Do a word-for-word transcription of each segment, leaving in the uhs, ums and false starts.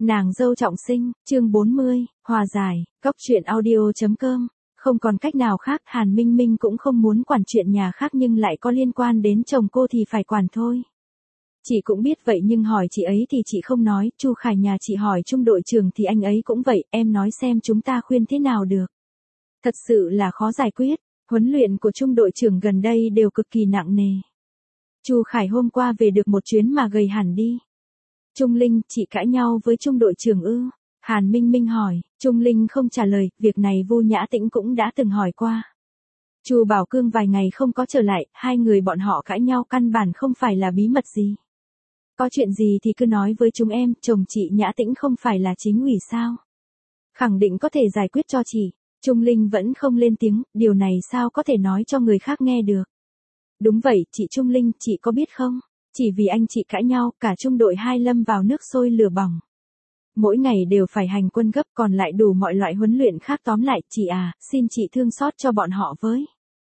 Nàng dâu trọng sinh, chương bốn mươi, hòa giải, góc truyện audio.com. Không còn cách nào khác, Hàn Minh Minh cũng không muốn quản chuyện nhà khác nhưng lại có liên quan đến chồng cô thì phải quản thôi. Chị cũng biết vậy nhưng hỏi chị ấy thì chị không nói, Chu Khải nhà chị hỏi trung đội trưởng thì anh ấy cũng vậy, em nói xem chúng ta khuyên thế nào được. Thật sự là khó giải quyết, huấn luyện của trung đội trưởng gần đây đều cực kỳ nặng nề. Chu Khải hôm qua về được một chuyến mà gầy hẳn đi. Trung Linh, chị cãi nhau với trung đội trưởng ư? Hàn Minh Minh hỏi, Trung Linh không trả lời, việc này Vu Nhã Tĩnh cũng đã từng hỏi qua. Chu Bảo Cương vài ngày không có trở lại, hai người bọn họ cãi nhau căn bản không phải là bí mật gì. Có chuyện gì thì cứ nói với chúng em, chồng chị Nhã Tĩnh không phải là chính ủy sao? Khẳng định có thể giải quyết cho chị. Trung Linh vẫn không lên tiếng, điều này sao có thể nói cho người khác nghe được. Đúng vậy, chị Trung Linh, chị có biết không? Chỉ vì anh chị cãi nhau, cả trung đội hai lâm vào nước sôi lửa bỏng. Mỗi ngày đều phải hành quân gấp còn lại đủ mọi loại huấn luyện khác, tóm lại, chị à, xin chị thương xót cho bọn họ với.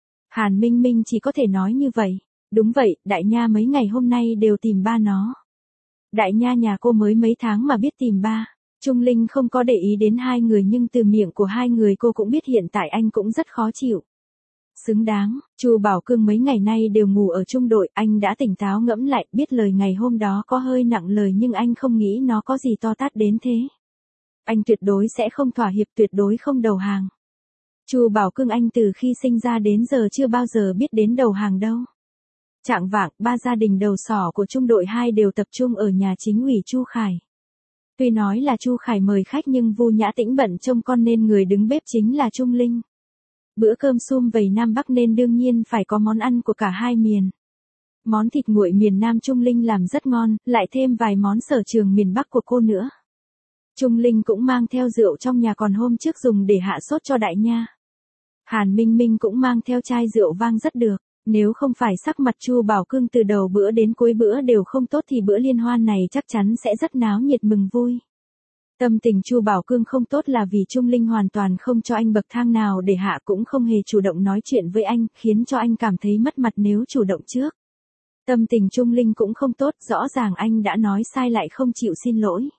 Hàn Minh Minh chỉ có thể nói như vậy. Đúng vậy, Đại Nha mấy ngày hôm nay đều tìm ba nó. Đại Nha nhà cô mới mấy tháng mà biết tìm ba. Trung Linh không có để ý đến hai người nhưng từ miệng của hai người cô cũng biết hiện tại anh cũng rất khó chịu. Xứng đáng, Chu Bảo Cương mấy ngày nay đều ngủ ở trung đội, anh đã tỉnh táo ngẫm lại, biết lời ngày hôm đó có hơi nặng lời nhưng anh không nghĩ nó có gì to tát đến thế. Anh tuyệt đối sẽ không thỏa hiệp, tuyệt đối không đầu hàng. Chu Bảo Cương anh từ khi sinh ra đến giờ chưa bao giờ biết đến đầu hàng đâu. Trạng vạng, ba gia đình đầu sỏ của trung đội hai đều tập trung ở nhà chính ủy Chu Khải. Tuy nói là Chu Khải mời khách nhưng Vu Nhã Tĩnh bận trông con nên người đứng bếp chính là Trung Linh. Bữa cơm sum vầy Nam Bắc nên đương nhiên phải có món ăn của cả hai miền. Món thịt nguội miền Nam Trung Linh làm rất ngon, lại thêm vài món sở trường miền Bắc của cô nữa. Trung Linh cũng mang theo rượu trong nhà còn hôm trước dùng để hạ sốt cho Đại Nha. Hàn Minh Minh cũng mang theo chai rượu vang rất được, nếu không phải sắc mặt Chu Bảo Cương từ đầu bữa đến cuối bữa đều không tốt thì bữa liên hoan này chắc chắn sẽ rất náo nhiệt mừng vui. Tâm tình Chu Bảo Cương không tốt là vì Trung Linh hoàn toàn không cho anh bậc thang nào để hạ, cũng không hề chủ động nói chuyện với anh, khiến cho anh cảm thấy mất mặt nếu chủ động trước. Tâm tình Trung Linh cũng không tốt, rõ ràng anh đã nói sai lại không chịu xin lỗi.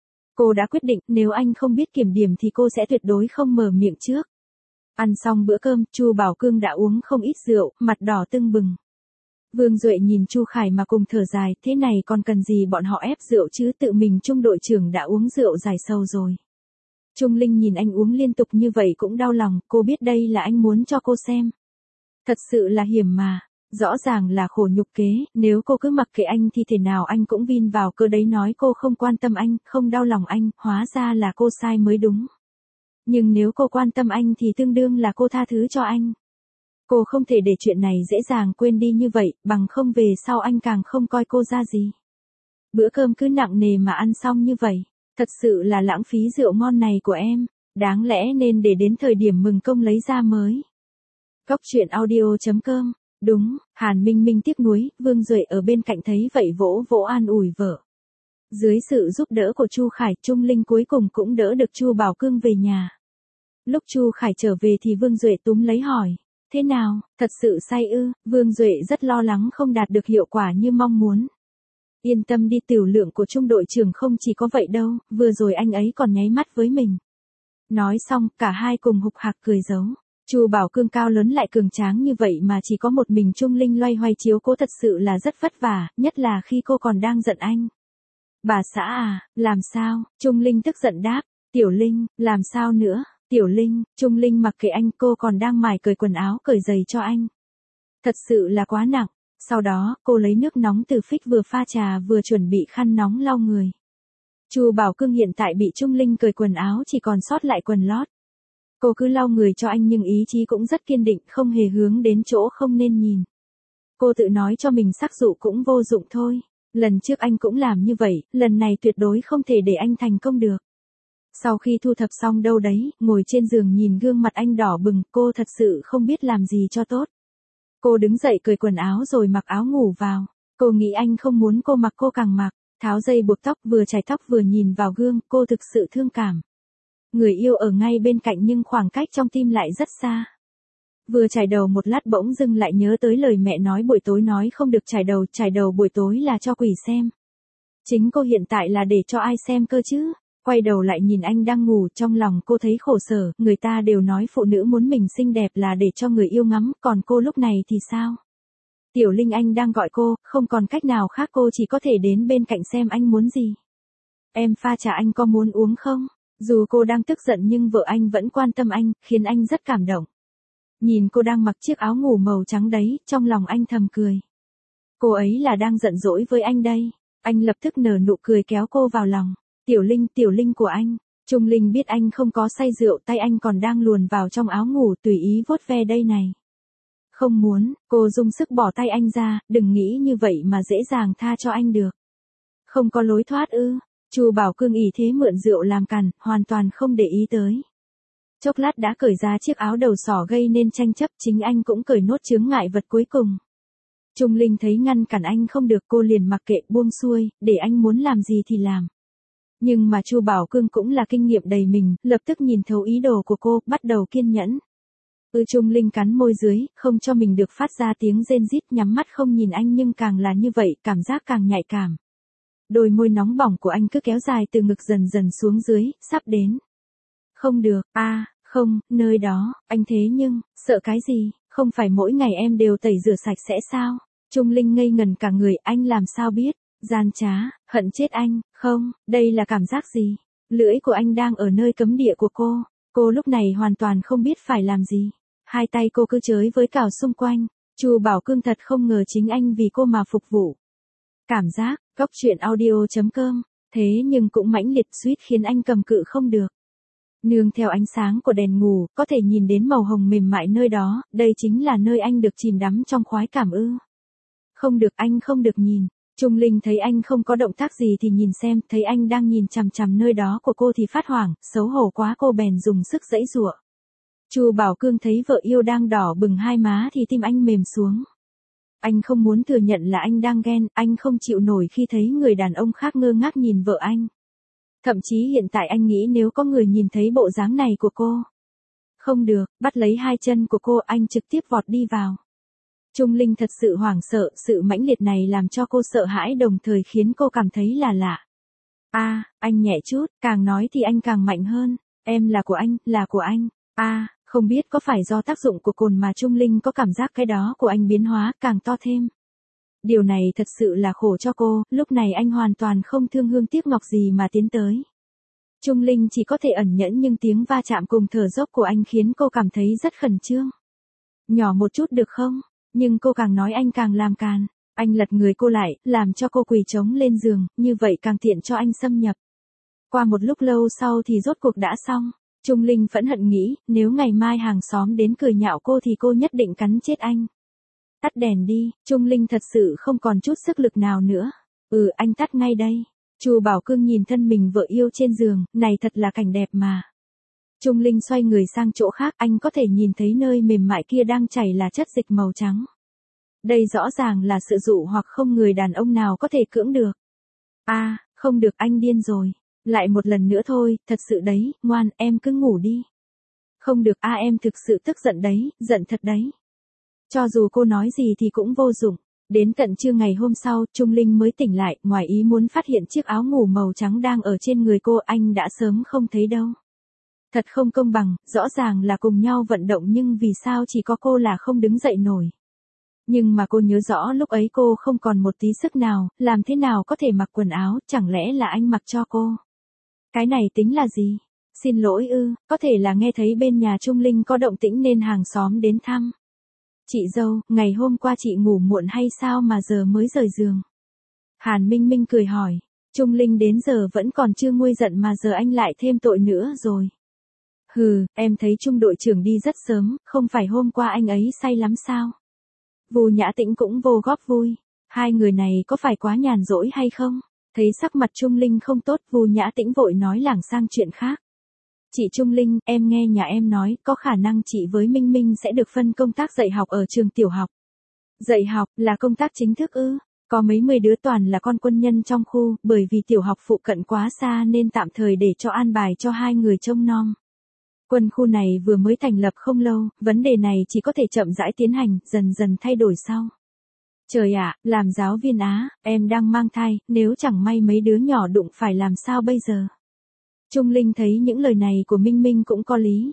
Cô đã quyết định, nếu anh không biết kiểm điểm thì cô sẽ tuyệt đối không mở miệng trước. Ăn xong bữa cơm, Chu Bảo Cương đã uống không ít rượu, mặt đỏ tưng bừng. Vương Duệ nhìn Chu Khải mà cùng thở dài, thế này còn cần gì bọn họ ép rượu chứ, tự mình trung đội trưởng đã uống rượu giải sầu rồi. Trung Linh nhìn anh uống liên tục như vậy cũng đau lòng, cô biết đây là anh muốn cho cô xem. Thật sự là hiểm mà, rõ ràng là khổ nhục kế, nếu cô cứ mặc kệ anh thì thể nào anh cũng vin vào cơ đấy nói cô không quan tâm anh, không đau lòng anh, hóa ra là cô sai mới đúng. Nhưng nếu cô quan tâm anh thì tương đương là cô tha thứ cho anh. Cô không thể để chuyện này dễ dàng quên đi như vậy, bằng không về sau anh càng không coi cô ra gì. Bữa cơm cứ nặng nề mà ăn xong như vậy, thật sự là lãng phí rượu ngon này của em, đáng lẽ nên để đến thời điểm mừng công lấy ra mới. Góc truyện audio.com, đúng, Hàn Minh Minh tiếc nuối, Vương Duệ ở bên cạnh thấy vậy vỗ vỗ an ủi vợ. Dưới sự giúp đỡ của Chu Khải, Trung Linh cuối cùng cũng đỡ được Chu Bảo Cương về nhà. Lúc Chu Khải trở về thì Vương Duệ túm lấy hỏi. Thế nào, thật sự say ư? Vương Duệ rất lo lắng không đạt được hiệu quả như mong muốn. Yên tâm đi, tiểu lượng của trung đội trưởng không chỉ có vậy đâu, vừa rồi anh ấy còn nháy mắt với mình. Nói xong, cả hai cùng hục hạc cười giấu. Chu Bảo Cương cao lớn lại cường tráng như vậy mà chỉ có một mình Trung Linh loay hoay chiếu cố thật sự là rất vất vả, nhất là khi cô còn đang giận anh. Bà xã à, làm sao? Trung Linh tức giận đáp. Tiểu Linh, làm sao nữa? Tiểu Linh, Trung Linh mặc kệ anh, cô còn đang mải cởi quần áo cởi giày cho anh. Thật sự là quá nặng. Sau đó, cô lấy nước nóng từ phích vừa pha trà vừa chuẩn bị khăn nóng lau người. Chu Bảo Cương hiện tại bị Trung Linh cởi quần áo chỉ còn sót lại quần lót. Cô cứ lau người cho anh nhưng ý chí cũng rất kiên định, không hề hướng đến chỗ không nên nhìn. Cô tự nói cho mình sắc dụ cũng vô dụng thôi. Lần trước anh cũng làm như vậy, lần này tuyệt đối không thể để anh thành công được. Sau khi thu thập xong đâu đấy, ngồi trên giường nhìn gương mặt anh đỏ bừng, cô thật sự không biết làm gì cho tốt. Cô đứng dậy cởi quần áo rồi mặc áo ngủ vào. Cô nghĩ anh không muốn cô mặc cô càng mặc, tháo dây buộc tóc vừa chải tóc vừa nhìn vào gương, cô thực sự thương cảm. Người yêu ở ngay bên cạnh nhưng khoảng cách trong tim lại rất xa. Vừa chải đầu một lát bỗng dưng lại nhớ tới lời mẹ nói buổi tối nói không được chải đầu, chải đầu buổi tối là cho quỷ xem. Chính cô hiện tại là để cho ai xem cơ chứ? Quay đầu lại nhìn anh đang ngủ, trong lòng cô thấy khổ sở, người ta đều nói phụ nữ muốn mình xinh đẹp là để cho người yêu ngắm, còn cô lúc này thì sao? Tiểu Linh anh đang gọi cô, không còn cách nào khác cô chỉ có thể đến bên cạnh xem anh muốn gì. Em pha trà anh có muốn uống không? Dù cô đang tức giận nhưng vợ anh vẫn quan tâm anh, khiến anh rất cảm động. Nhìn cô đang mặc chiếc áo ngủ màu trắng đấy, trong lòng anh thầm cười. Cô ấy là đang giận dỗi với anh đây. Anh lập tức nở nụ cười kéo cô vào lòng. Tiểu Linh, Tiểu Linh của anh. Trung Linh biết anh không có say rượu, tay anh còn đang luồn vào trong áo ngủ tùy ý vuốt ve đây này. Không muốn, cô dùng sức bỏ tay anh ra, đừng nghĩ như vậy mà dễ dàng tha cho anh được. Không có lối thoát ư? Chu Bảo Cương ỷ thế mượn rượu làm càn, hoàn toàn không để ý tới. Chốc lát đã cởi ra chiếc áo đầu sỏ gây nên tranh chấp, chính anh cũng cởi nốt chướng ngại vật cuối cùng. Trung Linh thấy ngăn cản anh không được, cô liền mặc kệ buông xuôi, để anh muốn làm gì thì làm. Nhưng mà Chu Bảo Cương cũng là kinh nghiệm đầy mình, lập tức nhìn thấu ý đồ của cô, bắt đầu kiên nhẫn. Ừ, Trung Linh cắn môi dưới, không cho mình được phát ra tiếng rên rít, nhắm mắt không nhìn anh, nhưng càng là như vậy, cảm giác càng nhạy cảm. Đôi môi nóng bỏng của anh cứ kéo dài từ ngực dần dần xuống dưới, sắp đến. Không được, a à, không, nơi đó, anh thế nhưng, sợ cái gì, không phải mỗi ngày em đều tẩy rửa sạch sẽ sao? Trung Linh ngây ngần cả người, anh làm sao biết? Gian trá, hận chết anh, không, đây là cảm giác gì? Lưỡi của anh đang ở nơi cấm địa của cô, cô lúc này hoàn toàn không biết phải làm gì. Hai tay cô cứ chới với cào xung quanh, Chu Bảo Cương thật không ngờ chính anh vì cô mà phục vụ. Cảm giác, góc truyện audio chấm com, thế nhưng cũng mãnh liệt suýt khiến anh cầm cự không được. Nương theo ánh sáng của đèn ngủ, có thể nhìn đến màu hồng mềm mại nơi đó, đây chính là nơi anh được chìm đắm trong khoái cảm ư. Không được, anh không được nhìn. Trung Linh thấy anh không có động tác gì thì nhìn xem, thấy anh đang nhìn chằm chằm nơi đó của cô thì phát hoảng, xấu hổ quá cô bèn dùng sức giãy giụa. Chu Bảo Cương thấy vợ yêu đang đỏ bừng hai má thì tim anh mềm xuống. Anh không muốn thừa nhận là anh đang ghen, anh không chịu nổi khi thấy người đàn ông khác ngơ ngác nhìn vợ anh. Thậm chí hiện tại anh nghĩ nếu có người nhìn thấy bộ dáng này của cô. Không được, bắt lấy hai chân của cô, anh trực tiếp vọt đi vào. Trung Linh thật sự hoảng sợ, sự mãnh liệt này làm cho cô sợ hãi đồng thời khiến cô cảm thấy là lạ. A, à, anh nhẹ chút, càng nói thì anh càng mạnh hơn. Em là của anh, là của anh. A, à, không biết có phải do tác dụng của cồn mà Trung Linh có cảm giác cái đó của anh biến hóa càng to thêm. Điều này thật sự là khổ cho cô, lúc này anh hoàn toàn không thương hương tiếc ngọc gì mà tiến tới. Trung Linh chỉ có thể ẩn nhẫn nhưng tiếng va chạm cùng thở dốc của anh khiến cô cảm thấy rất khẩn trương. Nhỏ một chút được không? Nhưng cô càng nói anh càng làm càn. Anh lật người cô lại, làm cho cô quỳ trống lên giường, như vậy càng tiện cho anh xâm nhập. Qua một lúc lâu sau thì rốt cuộc đã xong. Trung Linh phẫn hận nghĩ, nếu ngày mai hàng xóm đến cười nhạo cô thì cô nhất định cắn chết anh. Tắt đèn đi, Trung Linh thật sự không còn chút sức lực nào nữa. Ừ, anh tắt ngay đây. Chu Bảo Cương nhìn thân mình vợ yêu trên giường, này thật là cảnh đẹp mà. Trung Linh xoay người sang chỗ khác, anh có thể nhìn thấy nơi mềm mại kia đang chảy là chất dịch màu trắng. Đây rõ ràng là sự dụ hoặc không người đàn ông nào có thể cưỡng được. A, à, không được, anh điên rồi. Lại một lần nữa thôi, thật sự đấy, ngoan, em cứ ngủ đi. Không được, a à, em thực sự tức giận đấy, giận thật đấy. Cho dù cô nói gì thì cũng vô dụng. Đến tận trưa ngày hôm sau, Trung Linh mới tỉnh lại, ngoài ý muốn phát hiện chiếc áo ngủ màu trắng đang ở trên người cô, anh đã sớm không thấy đâu. Thật không công bằng, rõ ràng là cùng nhau vận động nhưng vì sao chỉ có cô là không đứng dậy nổi. Nhưng mà cô nhớ rõ lúc ấy cô không còn một tí sức nào, làm thế nào có thể mặc quần áo, chẳng lẽ là anh mặc cho cô. Cái này tính là gì? Xin lỗi ư, có thể là nghe thấy bên nhà Trung Linh có động tĩnh nên hàng xóm đến thăm. Chị dâu, ngày hôm qua chị ngủ muộn hay sao mà giờ mới rời giường? Hàn Minh Minh cười hỏi, Trung Linh đến giờ vẫn còn chưa nguôi giận mà giờ anh lại thêm tội nữa rồi. Hừ, em thấy Trung đội trưởng đi rất sớm, không phải hôm qua anh ấy say lắm sao? Vu Nhã Tĩnh cũng vô góp vui. Hai người này có phải quá nhàn rỗi hay không? Thấy sắc mặt Trung Linh không tốt, Vu Nhã Tĩnh vội nói lảng sang chuyện khác. Chị Trung Linh, em nghe nhà em nói, có khả năng chị với Minh Minh sẽ được phân công tác dạy học ở trường tiểu học. Dạy học, là công tác chính thức ư? Có mấy mươi đứa toàn là con quân nhân trong khu, bởi vì tiểu học phụ cận quá xa nên tạm thời để cho an bài cho hai người trông nom. Quân khu này vừa mới thành lập không lâu, vấn đề này chỉ có thể chậm rãi tiến hành, dần dần thay đổi sau. Trời ạ, làm giáo viên Á, em đang mang thai, nếu chẳng may mấy đứa nhỏ đụng phải làm sao bây giờ? Trung Linh thấy những lời này của Minh Minh cũng có lý.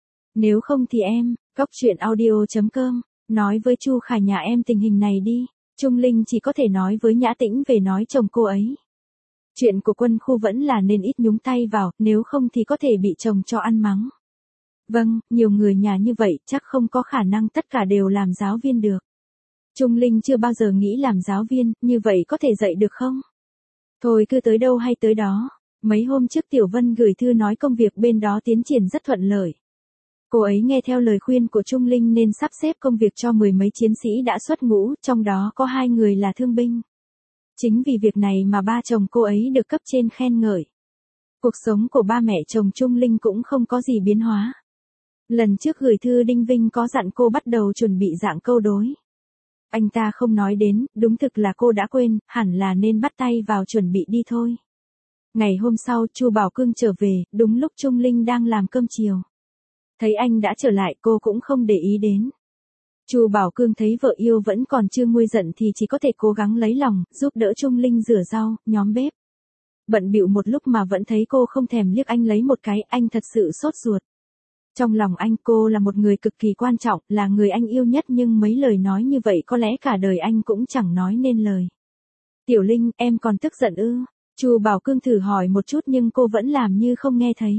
Nếu không thì em, cóc truyện audio chấm com, nói với Chu Khải nhà em tình hình này đi. Trung Linh chỉ có thể nói với Nhã Tĩnh về nói chồng cô ấy. Chuyện của quân khu vẫn là nên ít nhúng tay vào, nếu không thì có thể bị chồng cho ăn mắng. Vâng, nhiều người nhà như vậy chắc không có khả năng tất cả đều làm giáo viên được. Trung Linh chưa bao giờ nghĩ làm giáo viên, như vậy có thể dạy được không? Thôi cứ tới đâu hay tới đó. Mấy hôm trước Tiểu Vân gửi thư nói công việc bên đó tiến triển rất thuận lợi. Cô ấy nghe theo lời khuyên của Trung Linh nên sắp xếp công việc cho mười mấy chiến sĩ đã xuất ngũ, trong đó có hai người là thương binh. Chính vì việc này mà ba chồng cô ấy được cấp trên khen ngợi. Cuộc sống của ba mẹ chồng Trung Linh cũng không có gì biến hóa. Lần trước gửi thư Đinh Vinh có dặn cô bắt đầu chuẩn bị dạng câu đối. Anh ta không nói đến, đúng thực là cô đã quên, hẳn là nên bắt tay vào chuẩn bị đi thôi. Ngày hôm sau Chu Bảo Cương trở về, đúng lúc Trung Linh đang làm cơm chiều. Thấy anh đã trở lại cô cũng không để ý đến. Chu Bảo Cương thấy vợ yêu vẫn còn chưa nguôi giận thì chỉ có thể cố gắng lấy lòng, giúp đỡ Trung Linh rửa rau, nhóm bếp. Bận bịu một lúc mà vẫn thấy cô không thèm liếc anh lấy một cái, anh thật sự sốt ruột. Trong lòng anh cô là một người cực kỳ quan trọng, là người anh yêu nhất nhưng mấy lời nói như vậy có lẽ cả đời anh cũng chẳng nói nên lời. Tiểu Linh, em còn tức giận ư? Chu Bảo Cương thử hỏi một chút nhưng cô vẫn làm như không nghe thấy.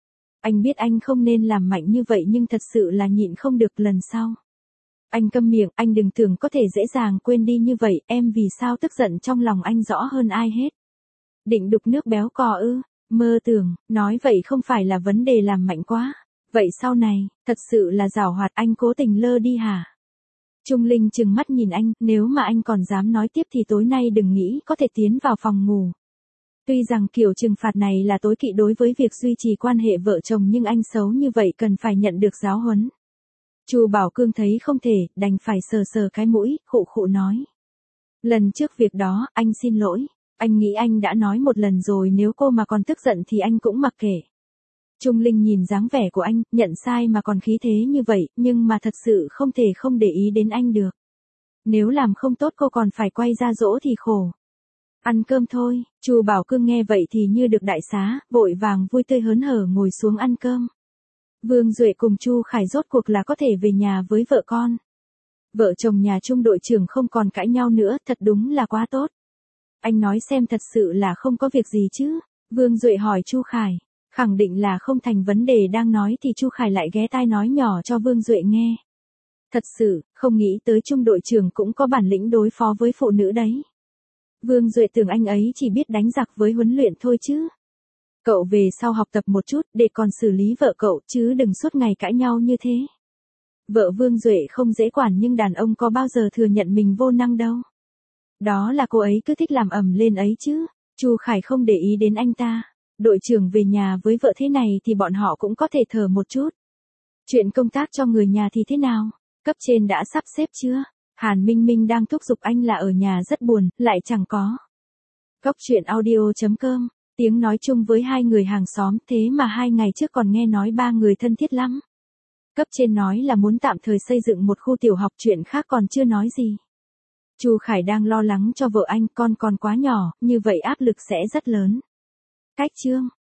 Anh biết anh không nên làm mạnh như vậy nhưng thật sự là nhịn không được lần sau. Anh câm miệng, anh đừng tưởng có thể dễ dàng quên đi như vậy, em vì sao tức giận trong lòng anh rõ hơn ai hết. Định đục nước béo cò ư? Mơ tưởng, nói vậy không phải là vấn đề làm mạnh quá. Vậy sau này, thật sự là giảo hoạt, anh cố tình lơ đi hả? Trung Linh trừng mắt nhìn anh, nếu mà anh còn dám nói tiếp thì tối nay đừng nghĩ có thể tiến vào phòng ngủ. Tuy rằng kiểu trừng phạt này là tối kỵ đối với việc duy trì quan hệ vợ chồng nhưng anh xấu như vậy cần phải nhận được giáo huấn. Chu Bảo Cương thấy không thể, đành phải sờ sờ cái mũi, khụ khụ nói. Lần trước việc đó, anh xin lỗi. Anh nghĩ anh đã nói một lần rồi, nếu cô mà còn tức giận thì anh cũng mặc kệ. Trung Linh nhìn dáng vẻ của anh, nhận sai mà còn khí thế như vậy, nhưng mà thật sự không thể không để ý đến anh được. Nếu làm không tốt cô còn phải quay ra dỗ thì khổ. Ăn cơm thôi. Chu Bảo Cương nghe vậy thì như được đại xá, vội vàng vui tươi hớn hở ngồi xuống ăn cơm. Vương Duệ cùng Chu Khải rốt cuộc là có thể về nhà với vợ con. Vợ chồng nhà Trung đội trưởng không còn cãi nhau nữa, thật đúng là quá tốt. Anh nói xem thật sự là không có việc gì chứ? Vương Duệ hỏi Chu Khải. Khẳng định là không thành vấn đề, đang nói thì Chu Khải lại ghé tai nói nhỏ cho Vương Duệ nghe. Thật sự, không nghĩ tới Trung đội trưởng cũng có bản lĩnh đối phó với phụ nữ đấy. Vương Duệ tưởng anh ấy chỉ biết đánh giặc với huấn luyện thôi chứ. Cậu về sau học tập một chút để còn xử lý vợ cậu chứ đừng suốt ngày cãi nhau như thế. Vợ Vương Duệ không dễ quản nhưng đàn ông có bao giờ thừa nhận mình vô năng đâu. Đó là cô ấy cứ thích làm ầm lên ấy chứ. Chu Khải không để ý đến anh ta. Đội trưởng về nhà với vợ thế này thì bọn họ cũng có thể thở một chút. Chuyện công tác cho người nhà thì thế nào? Cấp trên đã sắp xếp chưa? Hàn Minh Minh đang thúc giục anh là ở nhà rất buồn, lại chẳng có. Cóc truyện audio chấm com, tiếng nói chung với hai người hàng xóm, thế mà hai ngày trước còn nghe nói ba người thân thiết lắm. Cấp trên nói là muốn tạm thời xây dựng một khu tiểu học, chuyện khác còn chưa nói gì. Chu Khải đang lo lắng cho vợ anh, con còn quá nhỏ, như vậy áp lực sẽ rất lớn. Cách chương